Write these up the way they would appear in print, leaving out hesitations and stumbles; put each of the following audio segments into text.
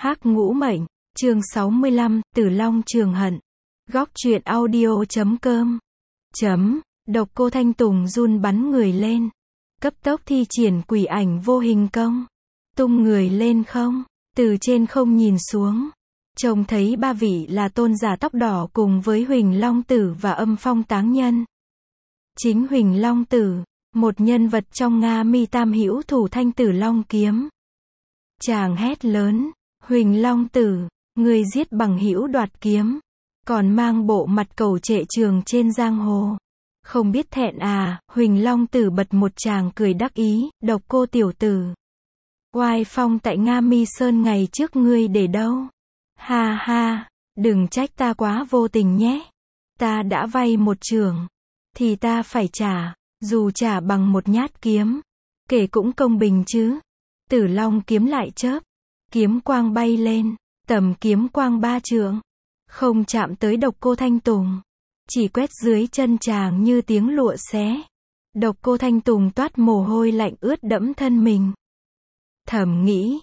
Hắc Ngũ Mệnh, chương 65, Tử Long Trường Hận. Góc truyện audio.com. Độc Cô Thanh Tùng run bắn người lên. Cấp tốc thi triển quỷ ảnh vô hình công. Tung người lên không, từ trên không nhìn xuống. Trông thấy ba vị là tôn giả tóc đỏ cùng với Huỳnh Long Tử và Âm Phong Táng Nhân. Chính Huỳnh Long Tử, một nhân vật trong Nga Mi Tam Hữu thủ thanh Tử Long kiếm. Chàng hét lớn, Huỳnh Long Tử, người giết bằng hữu đoạt kiếm, còn mang bộ mặt cầu trệ trường trên giang hồ. Không biết thẹn à? Huỳnh Long Tử bật một tràng cười đắc ý, Độc Cô tiểu tử. Oai phong tại Nga Mi Sơn ngày trước ngươi để đâu? Ha ha, đừng trách ta quá vô tình nhé. Ta đã vay một chưởng, thì ta phải trả, dù trả bằng một nhát kiếm. Kể cũng công bình chứ. Tử Long kiếm lại chớp, kiếm quang bay lên, tầm kiếm quang 3 trượng, không chạm tới Độc Cô Thanh Tùng, chỉ quét dưới chân chàng như tiếng lụa xé. Độc Cô Thanh Tùng toát mồ hôi lạnh ướt đẫm thân mình. Thầm nghĩ,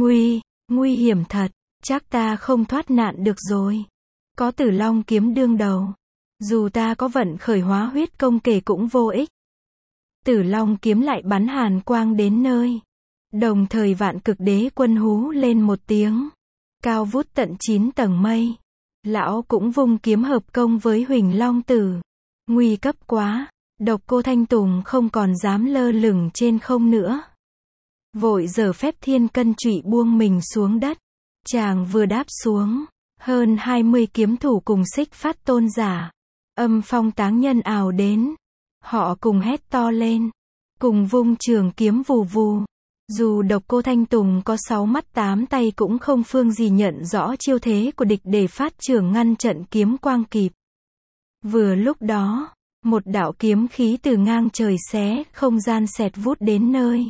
nguy hiểm thật, chắc ta không thoát nạn được rồi. Có Tử Long kiếm đương đầu, dù ta có vận khởi hóa huyết công kể cũng vô ích. Tử Long kiếm lại bắn hàn quang đến nơi. Đồng thời Vạn Cực Đế Quân hú lên một tiếng, cao vút tận 9 tầng mây. Lão cũng vung kiếm hợp công với Huỳnh Long Tử. Nguy cấp quá, Độc Cô Thanh Tùng không còn dám lơ lửng trên không nữa. Vội giở phép thiên cân trụy buông mình xuống đất. Chàng vừa đáp xuống, hơn 20 kiếm thủ cùng Xích Phát tôn giả, Âm Phong Táng Nhân ào đến. Họ cùng hét to lên, cùng vung trường kiếm vù vù. Dù Độc Cô Thanh Tùng có 6 mắt 8 tay cũng không phương gì nhận rõ chiêu thế của địch để phát trường ngăn trận kiếm quang kịp. Vừa lúc đó, một đạo kiếm khí từ ngang trời xé không gian xẹt vút đến nơi.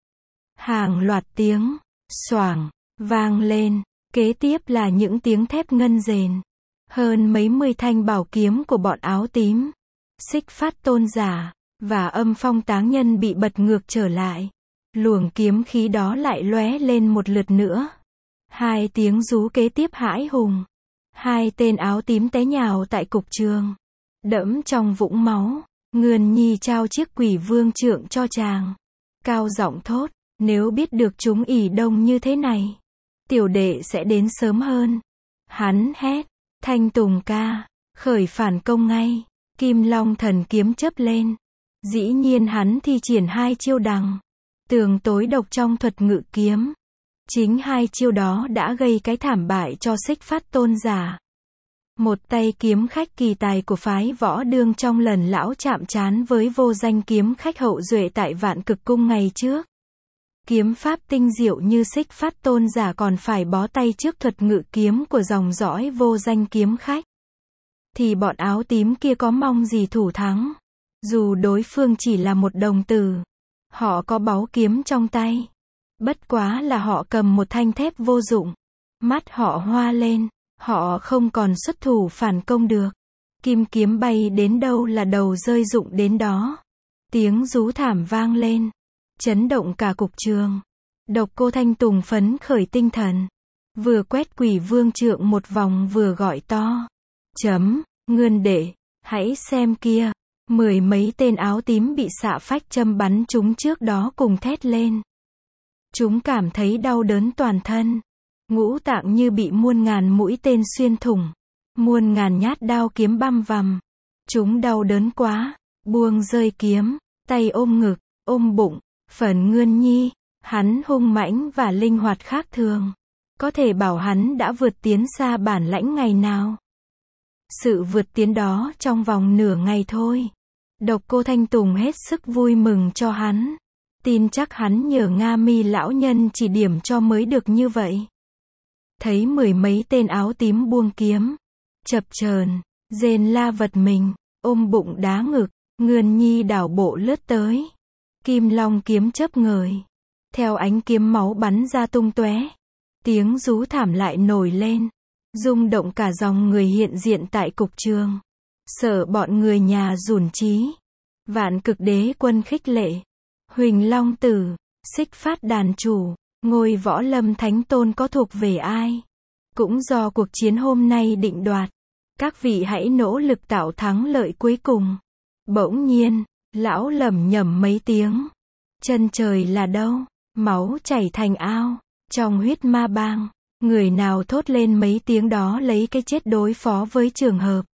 Hàng loạt tiếng xoảng vang lên, kế tiếp là những tiếng thép ngân rền. Hơn mấy mươi thanh bảo kiếm của bọn áo tím, Xích Phát tôn giả và Âm Phong Táng Nhân bị bật ngược trở lại. Luồng kiếm khí đó lại lóe lên một lượt nữa. Hai tiếng rú kế tiếp hãi hùng. Hai tên áo tím té nhào tại cục trường, đẫm trong vũng máu. Ngườn Nhi trao chiếc Quỷ Vương trượng cho chàng, cao giọng thốt, nếu biết được chúng ỉ đông như thế này, tiểu đệ sẽ đến sớm hơn. Hắn hét, Thanh Tùng ca, khởi phản công ngay. Kim Long thần kiếm chớp lên. Dĩ nhiên hắn thi triển hai chiêu đằng tường tối độc trong thuật ngự kiếm. Chính hai chiêu đó đã gây cái thảm bại cho Xích Phát tôn giả. Một tay kiếm khách kỳ tài của phái Võ Đương trong lần lão chạm trán với vô danh kiếm khách hậu duệ tại Vạn Cực Cung ngày trước. Kiếm pháp tinh diệu như Xích Phát tôn giả còn phải bó tay trước thuật ngự kiếm của dòng dõi vô danh kiếm khách. Thì bọn áo tím kia có mong gì thủ thắng. Dù đối phương chỉ là một đồng tử, họ có báu kiếm trong tay. Bất quá là họ cầm một thanh thép vô dụng. Mắt họ hoa lên, họ không còn xuất thủ phản công được. Kim kiếm bay đến đâu là đầu rơi rụng đến đó. Tiếng rú thảm vang lên, chấn động cả cục trường. Độc Cô Thanh Tùng phấn khởi tinh thần, vừa quét Quỷ Vương trượng một vòng vừa gọi to, Ngươn đệ, hãy xem kia. Mười mấy tên áo tím bị xạ phách châm bắn chúng trước đó cùng thét lên. Chúng cảm thấy đau đớn toàn thân. Ngũ tạng như bị muôn ngàn mũi tên xuyên thủng. Muôn ngàn nhát đao kiếm băm vằm. Chúng đau đớn quá, buông rơi kiếm, tay ôm ngực, ôm bụng. Phần Ngươn Nhi, hắn hung mãnh và linh hoạt khác thường. Có thể bảo hắn đã vượt tiến xa bản lãnh ngày nào. Sự vượt tiến đó trong vòng nửa ngày thôi. Độc Cô Thanh Tùng hết sức vui mừng cho hắn. Tin chắc hắn nhờ Nga Mi lão nhân chỉ điểm cho mới được như vậy. Thấy mười mấy tên áo tím buông kiếm, chập chờn, rên la vật mình, ôm bụng đá ngực, Ngươn Nhi đảo bộ lướt tới. Kim Long kiếm chớp ngời, theo ánh kiếm máu bắn ra tung tóe. Tiếng rú thảm lại nổi lên, rung động cả dòng người hiện diện tại cục trường. Sợ bọn người nhà rủn trí. Vạn Cực Đế Quân khích lệ, Huỳnh Long Tử, Xích Phát đàn chủ, Ngôi Võ Lâm Thánh Tôn có thuộc về ai? Cũng do cuộc chiến hôm nay định đoạt. Các vị hãy nỗ lực tạo thắng lợi cuối cùng. Bỗng nhiên, lão lẩm nhẩm mấy tiếng. Chân trời là đâu? Máu chảy thành ao. Trong huyết ma bang, người nào thốt lên mấy tiếng đó lấy cái chết đối phó với trường hợp.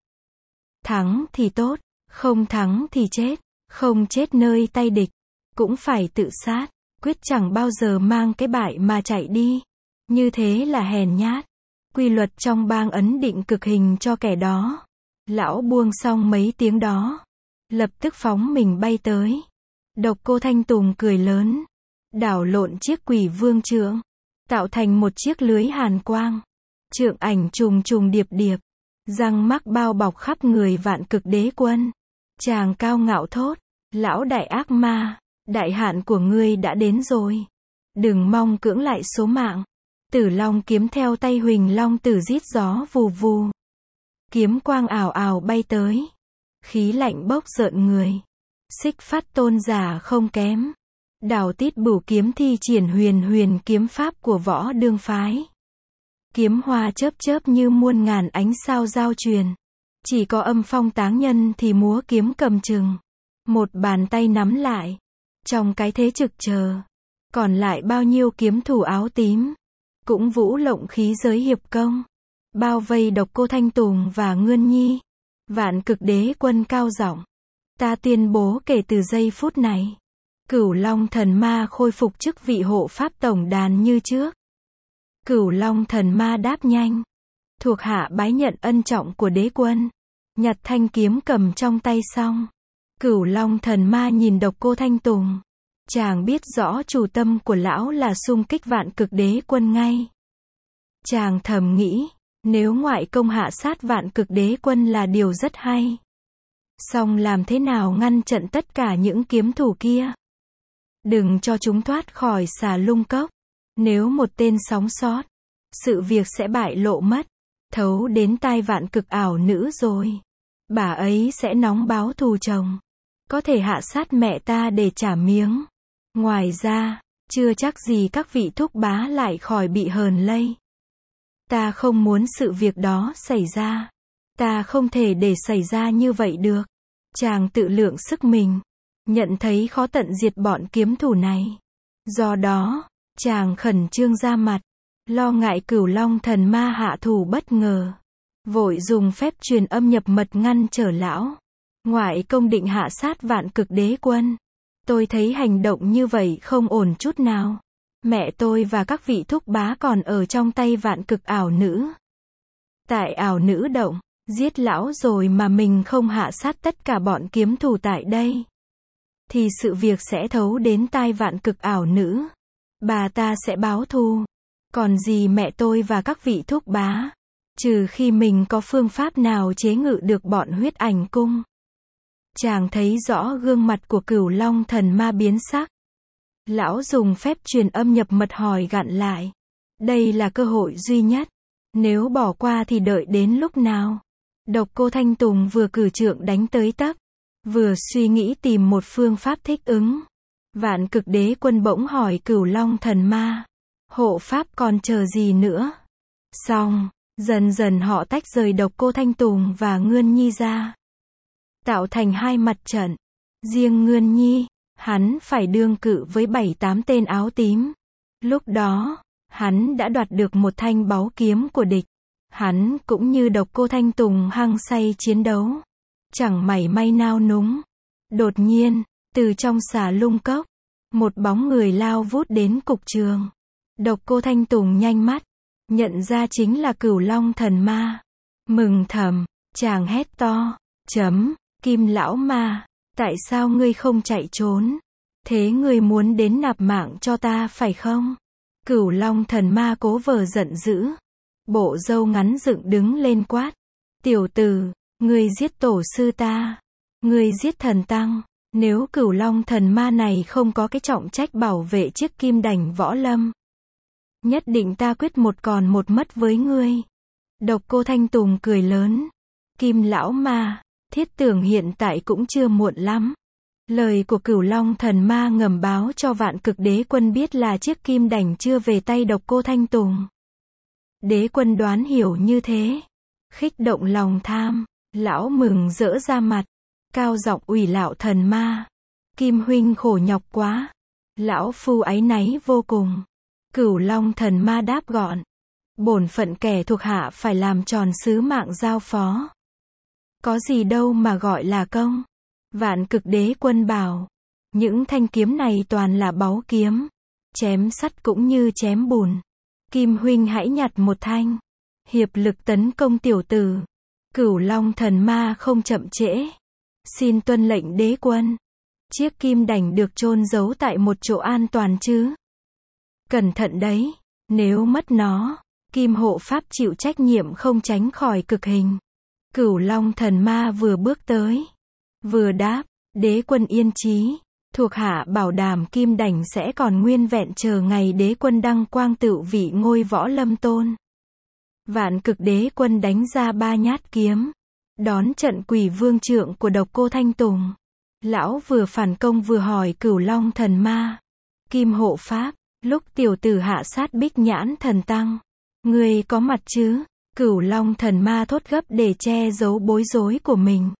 Thắng thì tốt, không thắng thì chết. Không chết nơi tay địch, cũng phải tự sát. Quyết chẳng bao giờ mang cái bại mà chạy đi. Như thế là hèn nhát. Quy luật trong bang ấn định cực hình cho kẻ đó. Lão buông xong mấy tiếng đó, lập tức phóng mình bay tới. Độc Cô Thanh Tùng cười lớn, đảo lộn chiếc Quỷ Vương trượng, tạo thành một chiếc lưới hàn quang. Trượng ảnh trùng trùng điệp điệp, răng mắc bao bọc khắp người Vạn Cực Đế Quân. Chàng cao ngạo thốt, lão đại ác ma, đại hạn của ngươi đã đến rồi. Đừng mong cưỡng lại số mạng. Tử Long kiếm theo tay Huỳnh Long Tử rít gió vù vù. Kiếm quang ảo ảo bay tới. Khí lạnh bốc rợn người. Xích Phát tôn giả không kém. Đào Tít Bửu kiếm thi triển huyền huyền kiếm pháp của Võ Đương phái. Kiếm hoa chớp chớp như muôn ngàn ánh sao giao truyền. Chỉ có Âm Phong táng nhân thì múa kiếm cầm chừng. Một bàn tay nắm lại. Trong cái thế trực chờ. Còn lại bao nhiêu kiếm thủ áo tím. Cũng vũ lộng khí giới hiệp công. Bao vây Độc Cô Thanh Tùng và Ngươn Nhi. Vạn Cực Đế Quân cao giọng. Ta tuyên bố kể từ giây phút này. Cửu Long Thần Ma khôi phục chức vị hộ pháp tổng đàn như trước. Cửu Long Thần Ma đáp nhanh. Thuộc hạ bái nhận ân trọng của đế quân. Nhặt thanh kiếm cầm trong tay xong. Cửu Long Thần Ma nhìn Độc Cô Thanh Tùng. Chàng biết rõ chủ tâm của lão là xung kích Vạn Cực Đế Quân ngay. Chàng thầm nghĩ, nếu ngoại công hạ sát Vạn Cực Đế Quân là điều rất hay. Song làm thế nào ngăn chặn tất cả những kiếm thủ kia? Đừng cho chúng thoát khỏi Xà Lung Cốc. Nếu một tên sống sót, sự việc sẽ bại lộ mất. Thấu đến tai Vạn Cực ảo nữ rồi. Bà ấy sẽ nóng báo thù chồng. Có thể hạ sát mẹ ta để trả miếng. Ngoài ra, chưa chắc gì các vị thúc bá lại khỏi bị hờn lây. Ta không muốn sự việc đó xảy ra. Ta không thể để xảy ra như vậy được. Chàng tự lượng sức mình. Nhận thấy khó tận diệt bọn kiếm thủ này. Do đó, chàng khẩn trương ra mặt. Lo ngại Cửu Long Thần Ma hạ thủ bất ngờ. Vội dùng phép truyền âm nhập mật ngăn trở lão. Ngoại công định hạ sát Vạn Cực Đế Quân. Tôi thấy hành động như vậy không ổn chút nào. Mẹ tôi và các vị thúc bá còn ở trong tay Vạn Cực ảo nữ. Tại ảo nữ động, giết lão rồi mà mình không hạ sát tất cả bọn kiếm thủ tại đây. Thì sự việc sẽ thấu đến tai Vạn Cực ảo nữ. Bà ta sẽ báo thù. Còn gì mẹ tôi và các vị thúc bá. Trừ khi mình có phương pháp nào chế ngự được bọn Huyết Ảnh Cung. Chàng thấy rõ gương mặt của Cửu Long Thần Ma biến sắc. Lão dùng phép truyền âm nhập mật hỏi gặn lại. Đây là cơ hội duy nhất. Nếu bỏ qua thì đợi đến lúc nào? Độc Cô Thanh Tùng vừa cử trượng đánh tới tấp. Vừa suy nghĩ tìm một phương pháp thích ứng. Vạn Cực Đế Quân bỗng hỏi Cửu Long Thần Ma. Hộ pháp còn chờ gì nữa? Xong, dần dần họ tách rời Độc Cô Thanh Tùng và Ngươn Nhi ra. Tạo thành hai mặt trận. Riêng Ngươn Nhi, hắn phải đương cự với 7-8 tên áo tím. Lúc đó, hắn đã đoạt được một thanh báu kiếm của địch. Hắn cũng như Độc Cô Thanh Tùng hăng say chiến đấu. Chẳng mảy may nao núng. Đột nhiên, từ trong Xà Lung Cốc, một bóng người lao vút đến cục trường. Độc Cô Thanh Tùng nhanh mắt, nhận ra chính là Cửu Long Thần Ma. Mừng thầm, chàng hét to, Kim lão ma, tại sao ngươi không chạy trốn? Thế ngươi muốn đến nạp mạng cho ta phải không? Cửu Long Thần Ma cố vờ giận dữ. Bộ râu ngắn dựng đứng lên quát. Tiểu tử, ngươi giết tổ sư ta. Ngươi giết thần tăng. Nếu Cửu Long Thần Ma này không có cái trọng trách bảo vệ chiếc kim đành võ lâm. Nhất định ta quyết một còn một mất với ngươi. Độc Cô Thanh Tùng cười lớn. Kim lão ma, thiết tưởng hiện tại cũng chưa muộn lắm. Lời của Cửu Long thần ma ngầm báo cho Vạn Cực Đế Quân biết là chiếc kim đảnh chưa về tay Độc Cô Thanh Tùng. Đế Quân đoán hiểu như thế, khích động lòng tham, lão mừng rỡ ra mặt, cao giọng ủy lão thần ma. Kim huynh khổ nhọc quá. Lão phu áy náy vô cùng. Cửu Long thần ma đáp gọn. Bổn phận kẻ thuộc hạ phải làm tròn sứ mạng giao phó. Có gì đâu mà gọi là công. Vạn Cực Đế Quân bảo. Những thanh kiếm này toàn là báu kiếm. Chém sắt cũng như chém bùn. Kim huynh hãy nhặt một thanh. Hiệp lực tấn công tiểu tử. Cửu Long thần ma không chậm trễ. Xin tuân lệnh đế quân. Chiếc kim đảnh được chôn giấu tại một chỗ an toàn chứ. Cẩn thận đấy. Nếu mất nó, Kim hộ pháp chịu trách nhiệm không tránh khỏi cực hình. Cửu Long thần ma vừa bước tới, vừa đáp, đế quân yên chí. Thuộc hạ bảo đảm kim đảnh sẽ còn nguyên vẹn chờ ngày đế quân đăng quang tựu vị ngôi võ lâm tôn. Vạn Cực Đế Quân đánh ra 3 nhát kiếm, đón trận Quỷ Vương trượng của Độc Cô Thanh Tùng. Lão vừa phản công vừa hỏi Cửu Long thần ma. Kim hộ pháp, lúc tiểu tử hạ sát Bích Nhãn thần tăng, ngươi có mặt chứ? Cửu Long thần ma thốt gấp để che giấu bối rối của mình.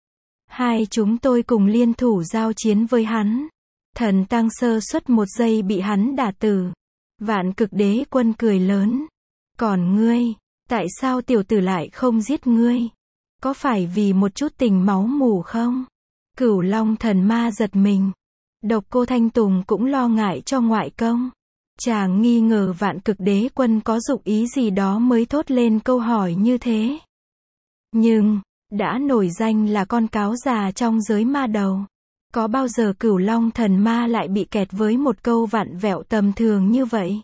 Hai chúng tôi cùng liên thủ giao chiến với hắn. Thần tăng sơ suất một giây bị hắn đả tử. Vạn Cực Đế Quân cười lớn. Còn ngươi, tại sao tiểu tử lại không giết ngươi? Có phải vì một chút tình máu mủ không? Cửu Long thần ma giật mình. Độc Cô Thanh Tùng cũng lo ngại cho ngoại công. Chàng nghi ngờ Vạn Cực Đế Quân có dụng ý gì đó mới thốt lên câu hỏi như thế. Nhưng, đã nổi danh là con cáo già trong giới ma đầu. Có bao giờ Cửu Long thần ma lại bị kẹt với một câu vặn vẹo tầm thường như vậy?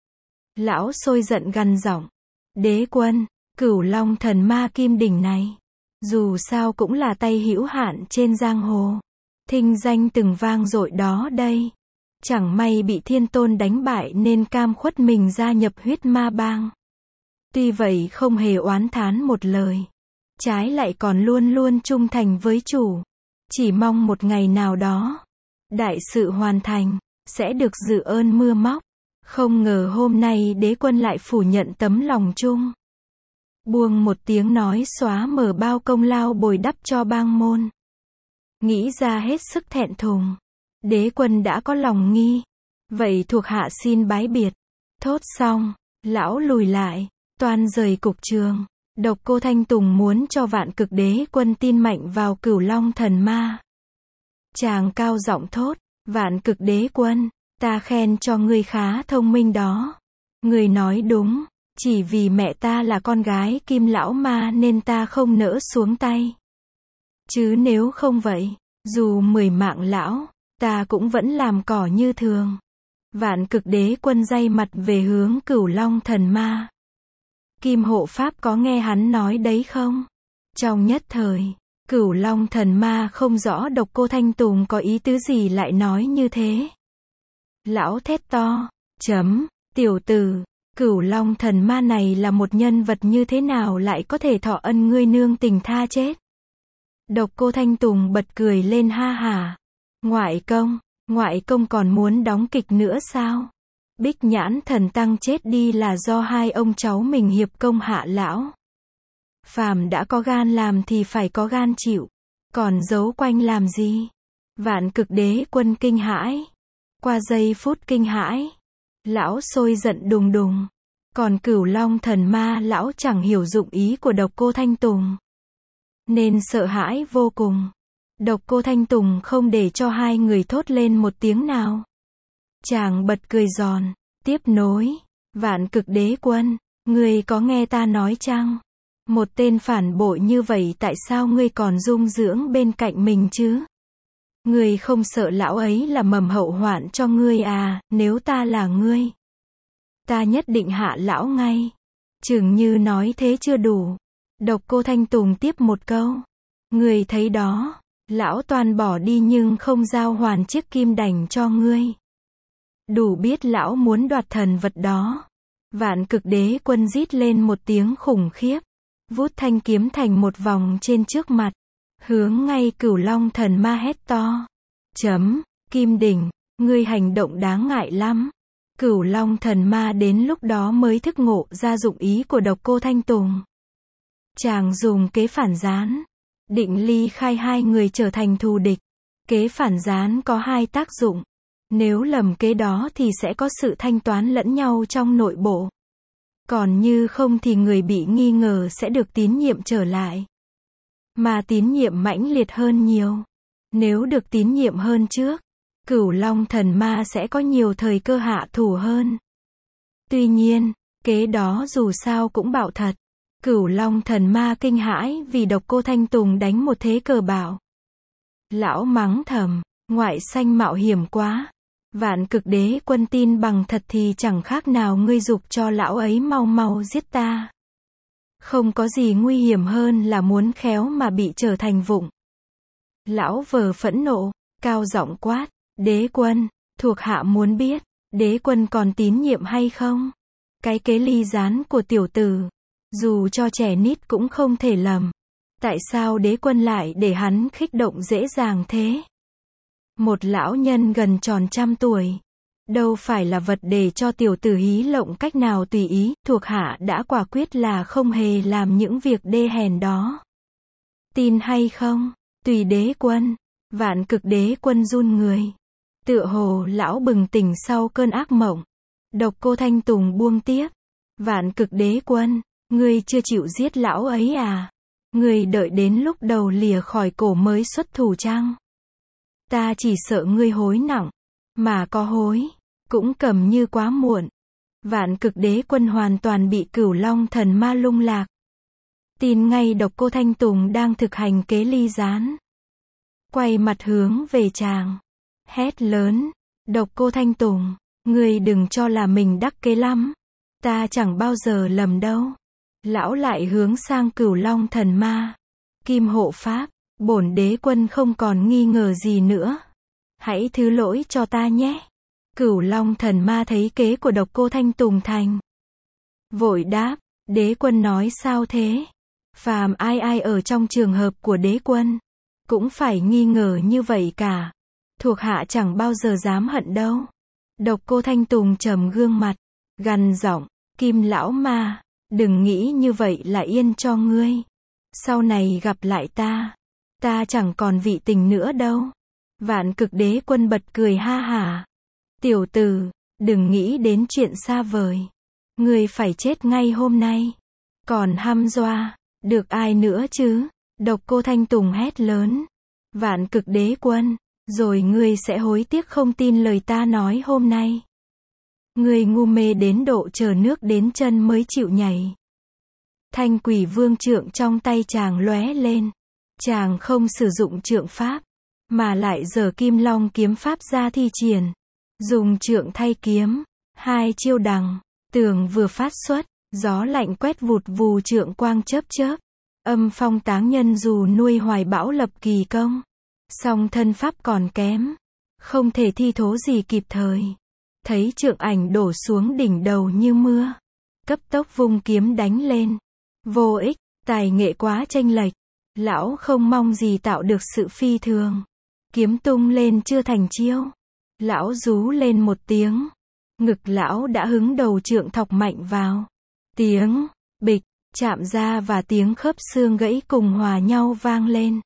Lão sôi giận gằn giọng. Đế quân, Cửu Long thần ma kim đỉnh này, dù sao cũng là tay hữu hạn trên giang hồ. Thinh danh từng vang dội đó đây. Chẳng may bị thiên tôn đánh bại nên cam khuất mình gia nhập huyết ma bang. Tuy vậy không hề oán thán một lời. Trái lại còn luôn luôn trung thành với chủ. Chỉ mong một ngày nào đó, đại sự hoàn thành, sẽ được dự ơn mưa móc. Không ngờ hôm nay đế quân lại phủ nhận tấm lòng chung. Buông một tiếng nói xóa mở bao công lao bồi đắp cho bang môn. Nghĩ ra hết sức thẹn thùng. Đế quân đã có lòng nghi. Vậy thuộc hạ xin bái biệt. Thốt xong, lão lùi lại, toan rời cục trường. Độc Cô Thanh Tùng muốn cho Vạn Cực Đế Quân tin mạnh vào Cửu Long thần ma. Chàng cao giọng thốt, Vạn Cực Đế Quân, ta khen cho ngươi khá thông minh đó. Ngươi nói đúng, chỉ vì mẹ ta là con gái Kim lão ma nên ta không nỡ xuống tay. Chứ nếu không vậy, dù 10 mạng lão, ta cũng vẫn làm cỏ như thường. Vạn Cực Đế Quân day mặt về hướng Cửu Long thần ma. Kim hộ pháp có nghe hắn nói đấy không? Trong nhất thời, Cửu Long thần ma không rõ Độc Cô Thanh Tùng có ý tứ gì lại nói như thế. Lão thét to, tiểu tử, Cửu Long thần ma này là một nhân vật như thế nào lại có thể thọ ân ngươi nương tình tha chết? Độc Cô Thanh Tùng bật cười lên ha hả. Ngoại công còn muốn đóng kịch nữa sao? Bích Nhãn thần tăng chết đi là do hai ông cháu mình hiệp công hạ lão. Phàm đã có gan làm thì phải có gan chịu. Còn giấu quanh làm gì? Vạn Cực Đế Quân kinh hãi. Qua giây phút kinh hãi, lão sôi giận đùng đùng. Còn Cửu Long thần ma lão chẳng hiểu dụng ý của Độc Cô Thanh Tùng, nên sợ hãi vô cùng. Độc Cô Thanh Tùng không để cho hai người thốt lên một tiếng nào. Chàng bật cười giòn, tiếp nối, Vạn Cực Đế Quân, ngươi có nghe ta nói chăng? Một tên phản bội như vậy tại sao ngươi còn dung dưỡng bên cạnh mình chứ? Ngươi không sợ lão ấy là mầm hậu hoạn cho ngươi à? Nếu ta là ngươi, ta nhất định hạ lão ngay. Chừng như nói thế chưa đủ. Độc Cô Thanh Tùng tiếp một câu. Ngươi thấy đó, lão toàn bỏ đi nhưng không giao hoàn chiếc kim đảnh cho ngươi. Đủ biết lão muốn đoạt thần vật đó. Vạn Cực Đế Quân rít lên một tiếng khủng khiếp, vút thanh kiếm thành một vòng trên trước mặt, hướng ngay Cửu Long thần ma hét to. Kim Đình, ngươi hành động đáng ngại lắm. Cửu Long thần ma đến lúc đó mới thức ngộ ra dụng ý của Độc Cô Thanh Tùng. Chàng dùng kế phản gián, định ly khai hai người trở thành thù địch. Kế phản gián có hai tác dụng. Nếu lầm kế đó thì sẽ có sự thanh toán lẫn nhau trong nội bộ. Còn như không thì người bị nghi ngờ sẽ được tín nhiệm trở lại. Mà tín nhiệm mãnh liệt hơn nhiều. Nếu được tín nhiệm hơn trước, Cửu Long thần ma sẽ có nhiều thời cơ hạ thủ hơn. Tuy nhiên, kế đó dù sao cũng bạo thật. Cửu Long thần ma kinh hãi vì Độc Cô Thanh Tùng đánh một thế cờ bạo. Lão mắng thầm, ngoại xanh mạo hiểm quá. Vạn Cực Đế Quân tin bằng thật thì chẳng khác nào ngươi giục cho lão ấy mau mau giết ta. Không có gì nguy hiểm hơn là muốn khéo mà bị trở thành vụng. Lão vờ phẫn nộ, cao giọng quát, Đế Quân, thuộc hạ muốn biết, Đế Quân còn tín nhiệm hay không? Cái kế ly gián của tiểu tử, dù cho trẻ nít cũng không thể lầm. Tại sao Đế Quân lại để hắn kích động dễ dàng thế? Một lão nhân gần tròn 100 tuổi. Đâu phải là vật để cho tiểu tử hí lộng cách nào tùy ý, thuộc hạ đã quả quyết là không hề làm những việc đê hèn đó. Tin hay không? Tùy Đế Quân. Vạn Cực Đế Quân run người. Tựa hồ lão bừng tỉnh sau cơn ác mộng. Độc Cô Thanh Tùng buông tiếp. Vạn Cực Đế Quân, ngươi chưa chịu giết lão ấy à? Ngươi đợi đến lúc đầu lìa khỏi cổ mới xuất thủ chăng? Ta chỉ sợ ngươi hối nặng. Mà có hối, cũng cầm như quá muộn. Vạn Cực Đế Quân hoàn toàn bị Cửu Long thần ma lung lạc. Tin ngay Độc Cô Thanh Tùng đang thực hành kế ly gián. Quay mặt hướng về chàng. Hét lớn, Độc Cô Thanh Tùng, ngươi đừng cho là mình đắc kế lắm. Ta chẳng bao giờ lầm đâu. Lão lại hướng sang Cửu Long thần ma. Kim hộ pháp, bổn Đế Quân không còn nghi ngờ gì nữa. Hãy thứ lỗi cho ta nhé. Cửu Long thần ma thấy kế của Độc Cô Thanh Tùng thành. Vội đáp, Đế Quân nói sao thế? Phàm ai ai ở trong trường hợp của Đế Quân, cũng phải nghi ngờ như vậy cả. Thuộc hạ chẳng bao giờ dám hận đâu. Độc Cô Thanh Tùng trầm gương mặt, gằn giọng, Kim lão ma, đừng nghĩ như vậy là yên cho ngươi. Sau này gặp lại ta chẳng còn vị tình nữa đâu. Vạn Cực Đế Quân bật cười ha hả. Tiểu tử, đừng nghĩ đến chuyện xa vời. Ngươi phải chết ngay hôm nay. Còn hăm doa, được ai nữa chứ? Độc Cô Thanh Tùng hét lớn. Vạn Cực Đế Quân, rồi ngươi sẽ hối tiếc không tin lời ta nói hôm nay. Ngươi ngu mê đến độ chờ nước đến chân mới chịu nhảy. Thanh Quỷ Vương trượng trong tay chàng lóe lên. Chàng không sử dụng trượng pháp, mà lại giở Kim Long kiếm pháp ra thi triển. Dùng trượng thay kiếm, hai chiêu đằng, tường vừa phát xuất, gió lạnh quét vụt vù trượng quang chớp chớp. Âm phong táng nhân dù nuôi hoài bão lập kỳ công, song thân pháp còn kém, không thể thi thố gì kịp thời. Thấy trượng ảnh đổ xuống đỉnh đầu như mưa, cấp tốc vung kiếm đánh lên. Vô ích, tài nghệ quá chênh lệch. Lão không mong gì tạo được sự phi thường. Kiếm tung lên chưa thành chiêu. Lão rú lên một tiếng. Ngực lão đã hứng đầu trượng thọc mạnh vào. Tiếng bịch chạm ra và tiếng khớp xương gãy cùng hòa nhau vang lên.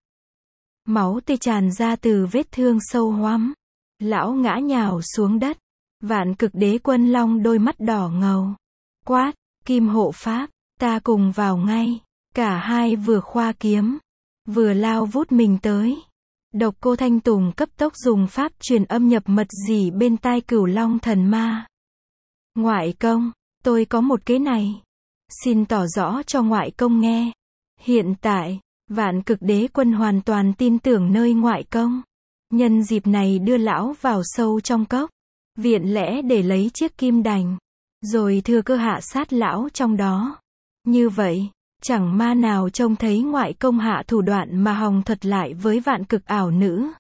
Máu tươi tràn ra từ vết thương sâu hoắm. Lão ngã nhào xuống đất. Vạn Cực Đế Quân long đôi mắt đỏ ngầu. Quát, Kim hộ pháp, ta cùng vào ngay. Cả hai vừa khoa kiếm, vừa lao vút mình tới. Độc Cô Thanh Tùng cấp tốc dùng pháp truyền âm nhập mật dỉ bên tai Cửu Long thần ma. Ngoại công, tôi có một kế này. Xin tỏ rõ cho ngoại công nghe. Hiện tại, Vạn Cực Đế Quân hoàn toàn tin tưởng nơi ngoại công. Nhân dịp này đưa lão vào sâu trong cốc, viện lẽ để lấy chiếc kim đành, rồi thừa cơ hạ sát lão trong đó. Như vậy, chẳng ma nào trông thấy ngoại công hạ thủ đoạn mà hòng thuật lại với Vạn Cực ảo nữ.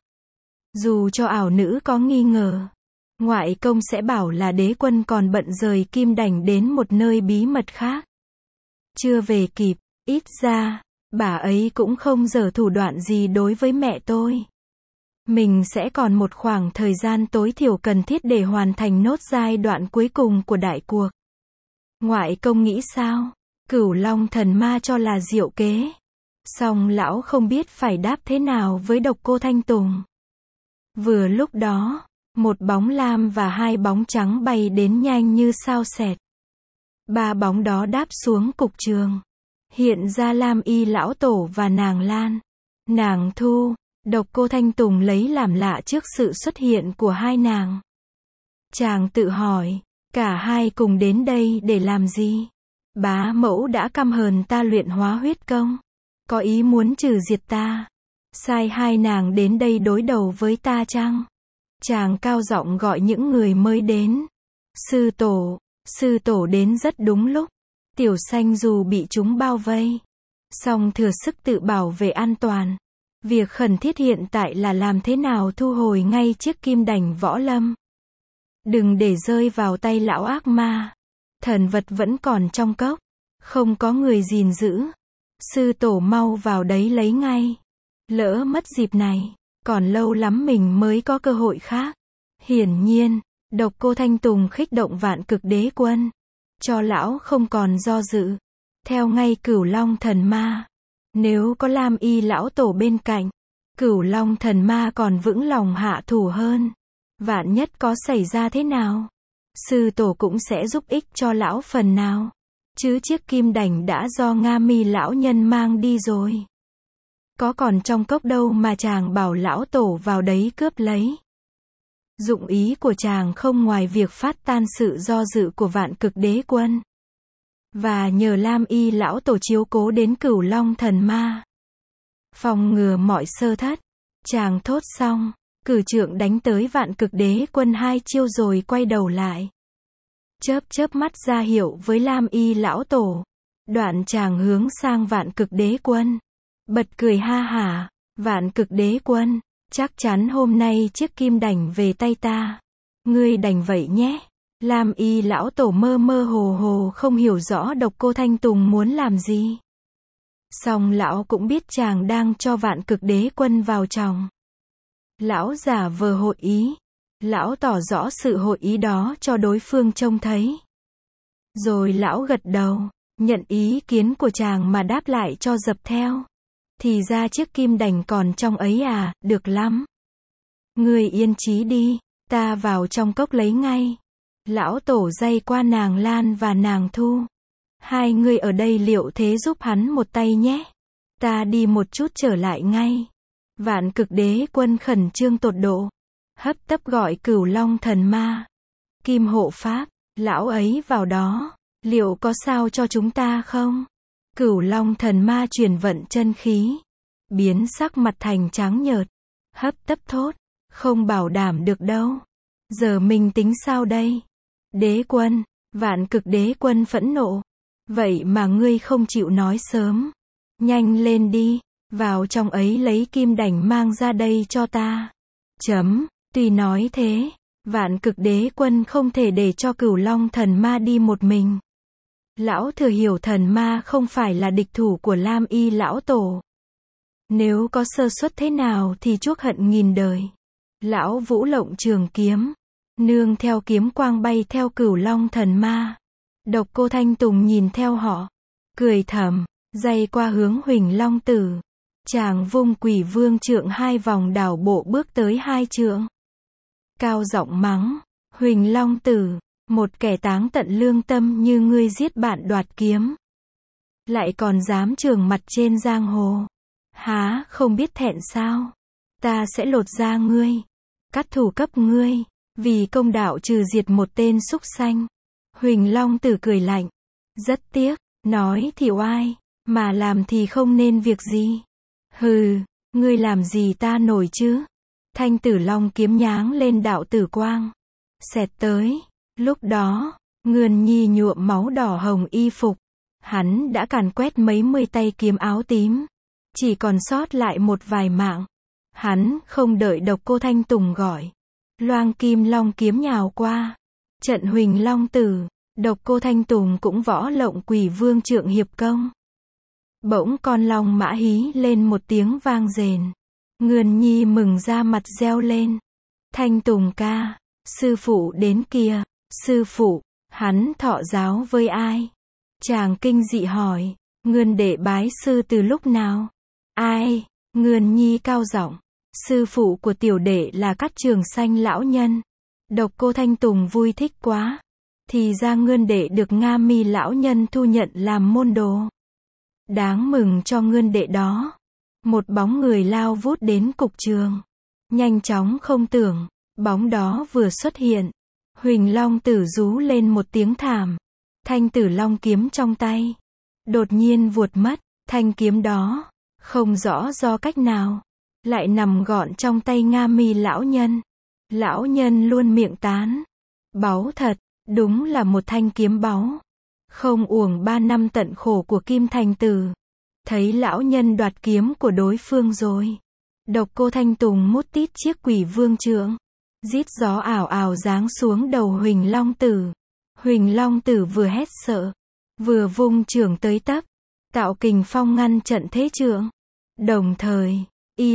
Dù cho ảo nữ có nghi ngờ, ngoại công sẽ bảo là Đế Quân còn bận rời kim đành đến một nơi bí mật khác. Chưa về kịp, ít ra, bà ấy cũng không giở thủ đoạn gì đối với mẹ tôi. Mình sẽ còn một khoảng thời gian tối thiểu cần thiết để hoàn thành nốt giai đoạn cuối cùng của đại cuộc. Ngoại công nghĩ sao? Cửu Long thần ma cho là diệu kế. Song lão không biết phải đáp thế nào với Độc Cô Thanh Tùng. Vừa lúc đó, một bóng lam và hai bóng trắng bay đến nhanh như sao xẹt. Ba bóng đó đáp xuống cục trường. Hiện ra Lam Y lão tổ và nàng Lan. Nàng Thu, Độc Cô Thanh Tùng lấy làm lạ trước sự xuất hiện của hai nàng. Chàng tự hỏi, cả hai cùng đến đây để làm gì? Bá mẫu đã căm hờn ta luyện hóa huyết công. Có ý muốn trừ diệt ta. Sai hai nàng đến đây đối đầu với ta chăng? Chàng cao giọng gọi những người mới đến. Sư tổ đến rất đúng lúc. Tiểu Xanh dù bị chúng bao vây, song thừa sức tự bảo vệ an toàn. Việc khẩn thiết hiện tại là làm thế nào thu hồi ngay chiếc kim đành võ lâm. Đừng để rơi vào tay lão ác ma. Thần vật vẫn còn trong cốc, không có người gìn giữ. Sư tổ mau vào đấy lấy ngay. Lỡ mất dịp này, còn lâu lắm mình mới có cơ hội khác. Hiển nhiên, Độc Cô Thanh Tùng khích động Vạn Cực Đế Quân, cho lão không còn do dự. Theo ngay Cửu Long thần ma. Nếu có Lam Y lão tổ bên cạnh, Cửu Long thần ma còn vững lòng hạ thủ hơn. Vạn nhất có xảy ra thế nào, sư tổ cũng sẽ giúp ích cho lão phần nào. Chứ chiếc kim đành đã do Nga Mi lão nhân mang đi rồi. Có còn trong cốc đâu mà chàng bảo lão tổ vào đấy cướp lấy. Dụng ý của chàng không ngoài việc phát tan sự do dự của Vạn Cực Đế Quân, và nhờ Lam Y lão tổ chiếu cố đến Cửu Long thần ma, phòng ngừa mọi sơ thất. Chàng thốt xong, cử trượng đánh tới Vạn Cực Đế Quân hai chiêu rồi quay đầu lại. Chớp mắt ra hiệu với Lam Y lão tổ. Đoạn chàng hướng sang Vạn Cực Đế Quân, bật cười ha hả. Vạn Cực Đế Quân, chắc chắn hôm nay chiếc kim đành về tay ta. Ngươi đành vậy nhé. Lam Y lão tổ mơ mơ hồ hồ không hiểu rõ Độc Cô Thanh Tùng muốn làm gì. Song lão cũng biết chàng đang cho Vạn Cực Đế Quân vào chòng. Lão giả vờ hội ý. Lão tỏ rõ sự hội ý đó cho đối phương trông thấy. Rồi lão gật đầu, nhận ý kiến của chàng mà đáp lại cho dập theo. Thì ra chiếc kim đành còn trong ấy à, được lắm. Ngươi yên chí đi, ta vào trong cốc lấy ngay. Lão tổ dây qua nàng Lan và nàng Thu. Hai người ở đây liệu thế giúp hắn một tay nhé. Ta đi một chút trở lại ngay. Vạn Cực Đế Quân khẩn trương tột độ. Hấp tấp gọi Cửu Long thần ma. Kim hộ pháp, lão ấy vào đó. Liệu có sao cho chúng ta không? Cửu Long thần ma truyền vận chân khí. Biến sắc mặt thành trắng nhợt. Hấp tấp thốt. Không bảo đảm được đâu. Giờ mình tính sao đây? Đế Quân. Vạn Cực Đế Quân phẫn nộ. Vậy mà ngươi không chịu nói sớm. Nhanh lên đi. Vào trong ấy lấy kim đành mang ra đây cho ta. Tuy nói thế, Vạn Cực Đế Quân không thể để cho Cửu Long thần ma đi một mình. Lão thừa hiểu thần ma không phải là địch thủ của Lam Y lão tổ. Nếu có sơ suất thế nào thì chuốc hận nghìn đời. Lão vũ lộng trường kiếm, nương theo kiếm quang bay theo Cửu Long thần ma. Độc Cô Thanh Tùng nhìn theo họ, cười thầm, dây qua hướng Huỳnh Long Tử. Chàng vung Quỷ Vương trượng hai vòng đảo bộ bước tới hai trượng. Cao giọng mắng, Huỳnh Long Tử, một kẻ táng tận lương tâm như ngươi giết bạn đoạt kiếm. Lại còn dám trường mặt trên giang hồ. Há, không biết thẹn sao? Ta sẽ lột da ngươi, cắt thủ cấp ngươi, vì công đạo trừ diệt một tên súc sanh. Huỳnh Long Tử cười lạnh, rất tiếc, nói thì oai, mà làm thì không nên việc gì. Hừ, ngươi làm gì ta nổi chứ? Thanh Tử Long kiếm nháng lên đạo tử quang, xẹt tới. Lúc đó, Ngươn Nhi nhuộm máu đỏ hồng y phục. Hắn đã càn quét mấy mươi tay kiếm áo tím. Chỉ còn sót lại một vài mạng. Hắn không đợi Độc Cô Thanh Tùng gọi. Loang Kim Long kiếm nhào qua. Trận Huỳnh Long Tử, Độc Cô Thanh Tùng cũng võ lộng Quỷ Vương trượng hiệp công. Bỗng con long mã hí lên một tiếng vang rền. Ngườn Nhi mừng ra mặt reo lên. Thanh Tùng ca, sư phụ đến kìa, sư phụ, hắn thọ giáo với ai? Chàng kinh dị hỏi, Ngườn đệ bái sư từ lúc nào? Ai? Ngườn Nhi cao giọng, sư phụ của tiểu đệ là Cát Trường Sanh lão nhân. Độc Cô Thanh Tùng vui thích quá. Thì ra Ngườn đệ được Nga Mi lão nhân thu nhận làm môn đồ. Đáng mừng cho Ngườn đệ đó. Một bóng người lao vút đến cục trường. Nhanh chóng không tưởng, bóng đó vừa xuất hiện. Huỳnh Long Tử rú lên một tiếng thảm. Thanh Tử Long kiếm trong tay đột nhiên vụt mất. Thanh kiếm đó, không rõ do cách nào, lại nằm gọn trong tay Nga Mi lão nhân. Lão nhân luôn miệng tán. Báu thật, đúng là một thanh kiếm báu. Không uổng 3 năm tận khổ của Kim Thành Tử. Thấy lão nhân đoạt kiếm của đối phương rồi. Độc Cô Thanh Tùng mút tít chiếc Quỷ Vương trượng. Rít gió ảo ảo giáng xuống đầu Huỳnh Long Tử. Huỳnh Long Tử vừa hét sợ, vừa vung chưởng tới tấp, tạo kình phong ngăn trận thế trượng. Đồng thời, y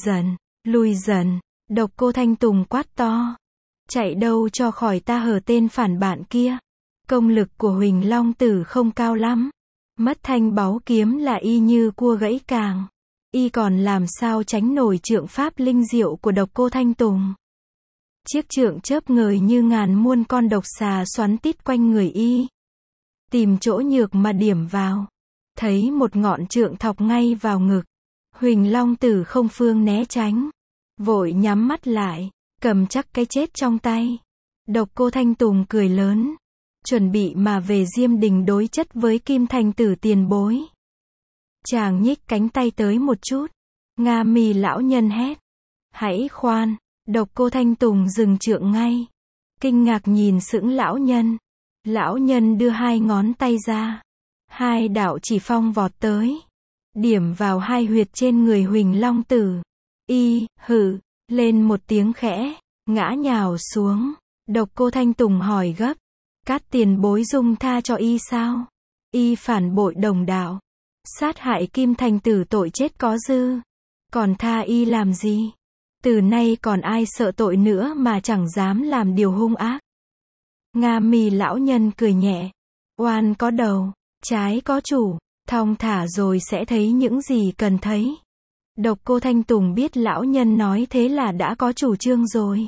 lùi dần, Độc Cô Thanh Tùng quát to. Chạy đâu cho khỏi ta hở tên phản bạn kia. Công lực của Huỳnh Long Tử không cao lắm. Mất thanh báu kiếm là y như cua gãy càng. Y còn làm sao tránh nổi trượng pháp linh diệu của Độc Cô Thanh Tùng. Chiếc trượng chớp ngời như ngàn muôn con độc xà xoắn tít quanh người y. Tìm chỗ nhược mà điểm vào. Thấy một ngọn trượng thọc ngay vào ngực. Huỳnh Long Tử không phương né tránh. Vội nhắm mắt lại, cầm chắc cái chết trong tay. Độc Cô Thanh Tùng cười lớn. Chuẩn bị mà về Diêm Đình đối chất với Kim Thành Tử tiền bối. Chàng nhích cánh tay tới một chút. Nga Mi lão nhân hét. Hãy khoan. Độc Cô Thanh Tùng dừng trượng ngay. Kinh ngạc nhìn sững lão nhân. Lão nhân đưa 2 ngón tay ra. 2 đạo chỉ phong vọt tới. Điểm vào 2 huyệt trên người Huỳnh Long Tử. Y, hử, lên một tiếng khẽ, ngã nhào xuống. Độc Cô Thanh Tùng hỏi gấp. Cát tiền bối dung tha cho y sao? Y phản bội đồng đạo. Sát hại Kim Thành Tử tội chết có dư. Còn tha y làm gì? Từ nay còn ai sợ tội nữa mà chẳng dám làm điều hung ác. Nga Mi lão nhân cười nhẹ. Oan có đầu, trái có chủ, thong thả rồi sẽ thấy những gì cần thấy. Độc Cô Thanh Tùng biết lão nhân nói thế là đã có chủ trương rồi.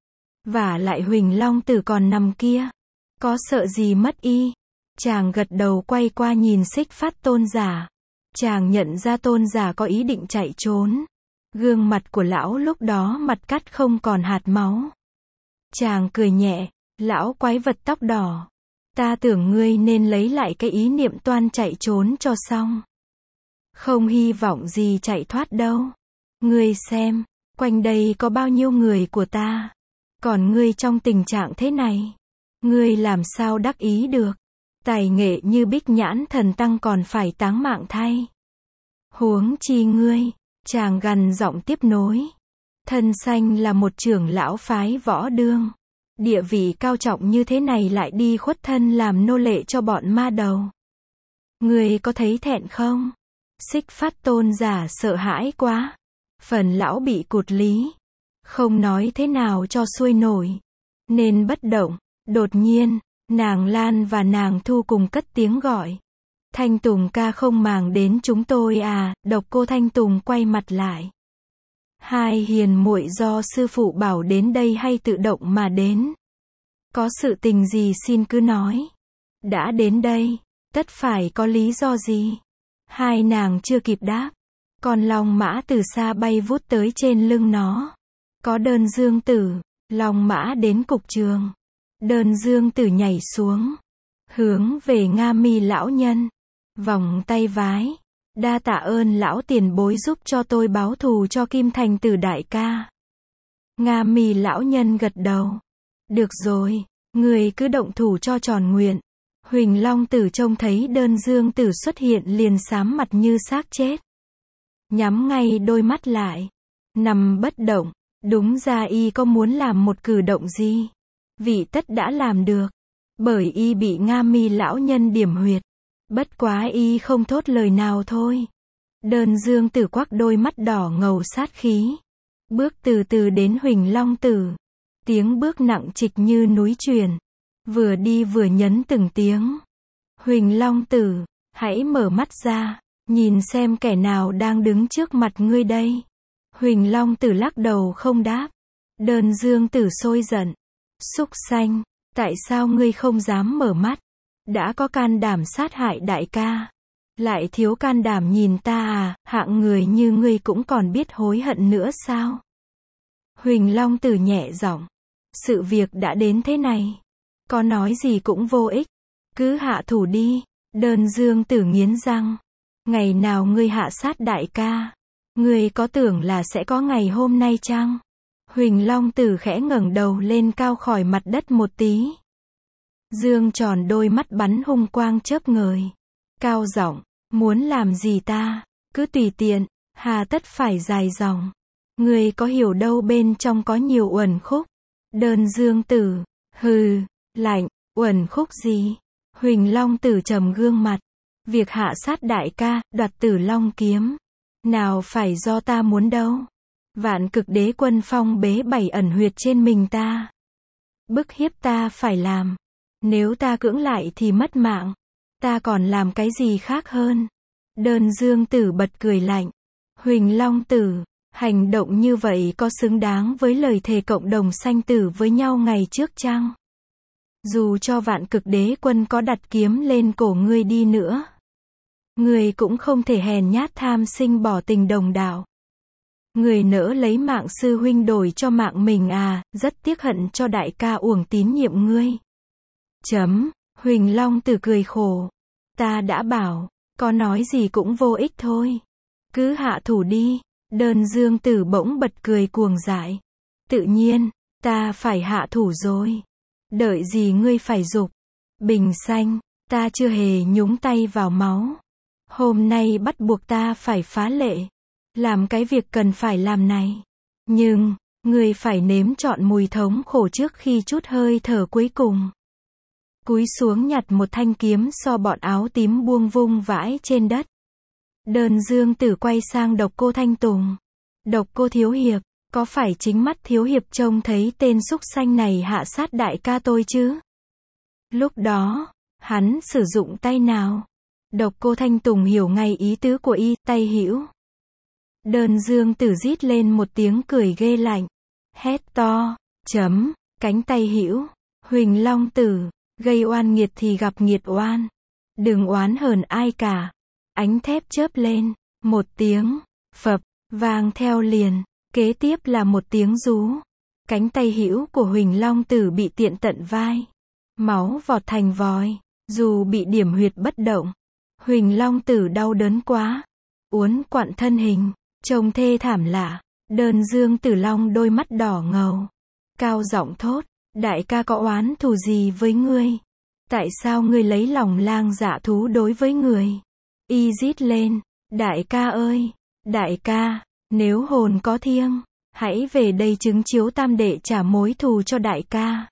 Vả lại Huỳnh Long Tử còn nằm kia. Có sợ gì mất y? Chàng gật đầu quay qua nhìn Xích Phát tôn giả. Chàng nhận ra tôn giả có ý định chạy trốn. Gương mặt của lão lúc đó mặt cắt không còn hạt máu. Chàng cười nhẹ. Lão quái vật tóc đỏ. Ta tưởng ngươi nên lấy lại cái ý niệm toan chạy trốn cho xong. Không hy vọng gì chạy thoát đâu. Ngươi xem, quanh đây có bao nhiêu người của ta. Còn ngươi trong tình trạng thế này. Ngươi làm sao đắc ý được. Tài nghệ như Bích Nhãn Thần Tăng còn phải táng mạng thay. Huống chi ngươi. Chàng gằn giọng tiếp nối. Thân Sanh là một trưởng lão phái Võ Đương. Địa vị cao trọng như thế này lại đi khuất thân làm nô lệ cho bọn ma đầu. Ngươi có thấy thẹn không? Xích Phát tôn giả sợ hãi quá. Phần lão bị cụt lý. Không nói thế nào cho xuôi nổi. Nên bất động. Đột nhiên, nàng Lan và nàng Thu cùng cất tiếng gọi. Thanh Tùng ca không màng đến chúng tôi à? Độc Cô Thanh Tùng quay mặt lại. 2 hiền muội do sư phụ bảo đến đây hay tự động mà đến? Có sự tình gì xin cứ nói. Đã đến đây, tất phải có lý do gì? 2 nàng chưa kịp đáp. Con long mã từ xa bay vút tới trên lưng nó. Có Đơn Dương Tử, long mã đến cục trường. Đơn Dương Tử nhảy xuống, hướng về Nga Mi lão nhân, vòng tay vái. Đa tạ ơn lão tiền bối giúp cho tôi báo thù cho Kim Thành Tử đại ca. Nga Mi lão nhân gật đầu. Được rồi, người cứ động thủ cho tròn nguyện. Huỳnh Long Tử trông thấy Đơn Dương Tử xuất hiện liền xám mặt như xác chết. Nhắm ngay đôi mắt lại, nằm bất động. Đúng ra y có muốn làm một cử động gì, vị tất đã làm được. Bởi y bị Nga Mi lão nhân điểm huyệt. Bất quá y không thốt lời nào thôi. Đơn Dương Tử quắc đôi mắt đỏ ngầu sát khí. Bước từ từ đến Huỳnh Long Tử. Tiếng bước nặng trịch như núi truyền. Vừa đi vừa nhấn từng tiếng. Huỳnh Long Tử, hãy mở mắt ra, nhìn xem kẻ nào đang đứng trước mặt ngươi đây. Huỳnh Long Tử lắc đầu không đáp. Đơn Dương Tử sôi giận. Súc sanh, tại sao ngươi không dám mở mắt? Đã có can đảm sát hại đại ca, lại thiếu can đảm nhìn ta à, hạng người như ngươi cũng còn biết hối hận nữa sao? Huỳnh Long Tử nhẹ giọng. Sự việc đã đến thế này, có nói gì cũng vô ích, cứ hạ thủ đi. Đơn Dương Tử nghiến răng. Ngày nào ngươi hạ sát đại ca, ngươi có tưởng là sẽ có ngày hôm nay chăng? Huỳnh Long Tử khẽ ngẩng đầu lên cao khỏi mặt đất một tí. Dương tròn đôi mắt bắn hung quang chớp ngời. Cao giọng, muốn làm gì ta, cứ tùy tiện, hà tất phải dài dòng. Ngươi có hiểu đâu bên trong có nhiều uẩn khúc. Đơn Dương Tử, hừ, lạnh, uẩn khúc gì? Huỳnh Long Tử trầm gương mặt. Việc hạ sát đại ca, đoạt Tử Long kiếm, nào phải do ta muốn đâu. Vạn Cực Đế Quân phong bế 7 ẩn huyệt trên mình ta, bức hiếp ta phải làm. Nếu ta cưỡng lại thì mất mạng, ta còn làm cái gì khác hơn? Đơn Dương Tử bật cười lạnh. Huỳnh Long Tử, hành động như vậy có xứng đáng với lời thề cộng đồng sanh tử với nhau ngày trước chăng? Dù cho Vạn Cực Đế Quân có đặt kiếm lên cổ ngươi đi nữa, ngươi cũng không thể hèn nhát tham sinh bỏ tình đồng đạo. Người nỡ lấy mạng sư huynh đổi cho mạng mình à, rất tiếc hận cho đại ca uổng tín nhiệm ngươi. Huỳnh Long Tử cười khổ. Ta đã bảo, có nói gì cũng vô ích thôi. Cứ hạ thủ đi. Đơn Dương Tử bỗng bật cười cuồng dại. Tự nhiên, ta phải hạ thủ rồi. Đợi gì ngươi phải giục. Bình Xanh, ta chưa hề nhúng tay vào máu. Hôm nay bắt buộc ta phải phá lệ. Làm cái việc cần phải làm này. Nhưng, ngươi phải nếm trọn mùi thống khổ trước khi chút hơi thở cuối cùng. Cúi xuống nhặt một thanh kiếm so bọn áo tím buông vung vãi trên đất. Đơn Dương Tử quay sang Độc Cô Thanh Tùng. Độc Cô thiếu hiệp, có phải chính mắt thiếu hiệp trông thấy tên súc sanh này hạ sát đại ca tôi chứ? Lúc đó, hắn sử dụng tay nào? Độc Cô Thanh Tùng hiểu ngay ý tứ của y, tay hữu. Đơn Dương Tử rít lên một tiếng cười ghê lạnh. Hét to, cánh tay hữu. Huỳnh Long Tử, gây oan nghiệt thì gặp nghiệt oan. Đừng oán hờn ai cả. Ánh thép chớp lên, một tiếng, phập, vang theo liền. Kế tiếp là một tiếng rú. Cánh tay hữu của Huỳnh Long Tử bị tiện tận vai. Máu vọt thành vòi. Dù bị điểm huyệt bất động, Huỳnh Long Tử đau đớn quá, uốn quặn thân hình, trông thê thảm lạ. Đơn Dương Tử Long đôi mắt đỏ ngầu, cao giọng thốt, đại ca có oán thù gì với ngươi? Tại sao ngươi lấy lòng lang dạ thú đối với người? Y rít lên, đại ca ơi, đại ca, nếu hồn có thiêng, hãy về đây chứng chiếu tam đệ trả mối thù cho đại ca.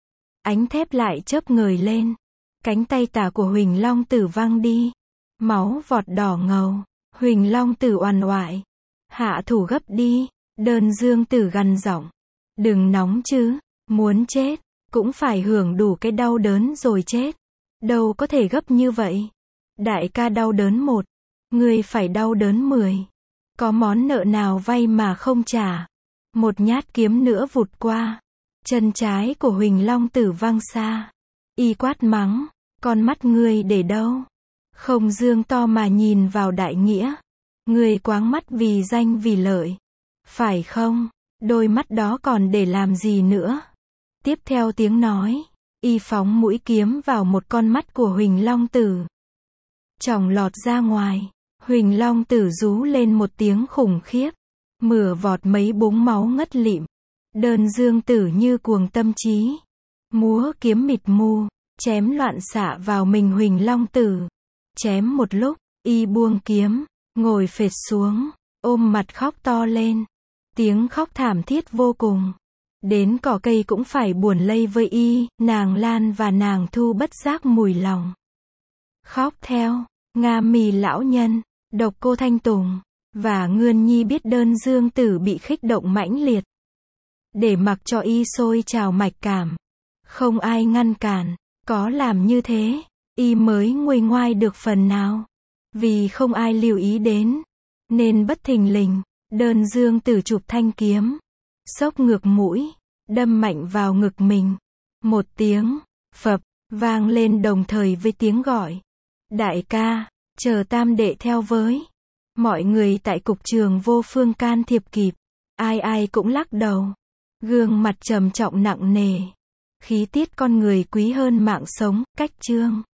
Ánh thép lại chớp ngời lên, cánh tay tả của Huỳnh Long Tử văng đi, máu vọt đỏ ngầu. Huỳnh Long Tử oằn oại, hạ thủ gấp đi. Đơn Dương Tử gằn giọng, đừng nóng chứ, muốn chết, cũng phải hưởng đủ cái đau đớn rồi chết. Đâu có thể gấp như vậy. Đại ca đau đớn 1, ngươi phải đau đớn 10. Có món nợ nào vay mà không trả. Một nhát kiếm nữa vụt qua, chân trái của Huỳnh Long Tử văng xa. Y quát mắng, con mắt ngươi để đâu? Không dương to mà nhìn vào đại nghĩa. Ngươi quáng mắt vì danh vì lợi, phải không? Đôi mắt đó còn để làm gì nữa? Tiếp theo tiếng nói, y phóng mũi kiếm vào một con mắt của Huỳnh Long Tử. Tròng lọt ra ngoài, Huỳnh Long Tử rú lên một tiếng khủng khiếp, mửa vọt mấy búng máu ngất lịm. Đơn Dương Tử như cuồng tâm trí, múa kiếm mịt mù, chém loạn xạ vào mình Huỳnh Long Tử. Chém một lúc, y buông kiếm, ngồi phệt xuống, ôm mặt khóc to lên. Tiếng khóc thảm thiết vô cùng. Đến cỏ cây cũng phải buồn lây với y, nàng Lan và nàng Thu bất giác mùi lòng. Khóc theo, Nga Mi lão nhân, Độc Cô Thanh Tùng và Ngươn Nhi biết đơn Dương Tử bị khích động mãnh liệt, để mặc cho y sôi trào mạch cảm, không ai ngăn cản, có làm như thế, y mới nguôi ngoai được phần nào. Vì không ai lưu ý đến, nên bất thình lình, đơn Dương Tử chụp thanh kiếm, xốc ngược mũi, đâm mạnh vào ngực mình. Một tiếng phập vang lên đồng thời với tiếng gọi: đại ca, chờ tam đệ theo với. Mọi người tại cục trường vô phương can thiệp kịp, ai ai cũng lắc đầu, gương mặt trầm trọng nặng nề. Khí tiết con người quý hơn mạng sống, cách chương.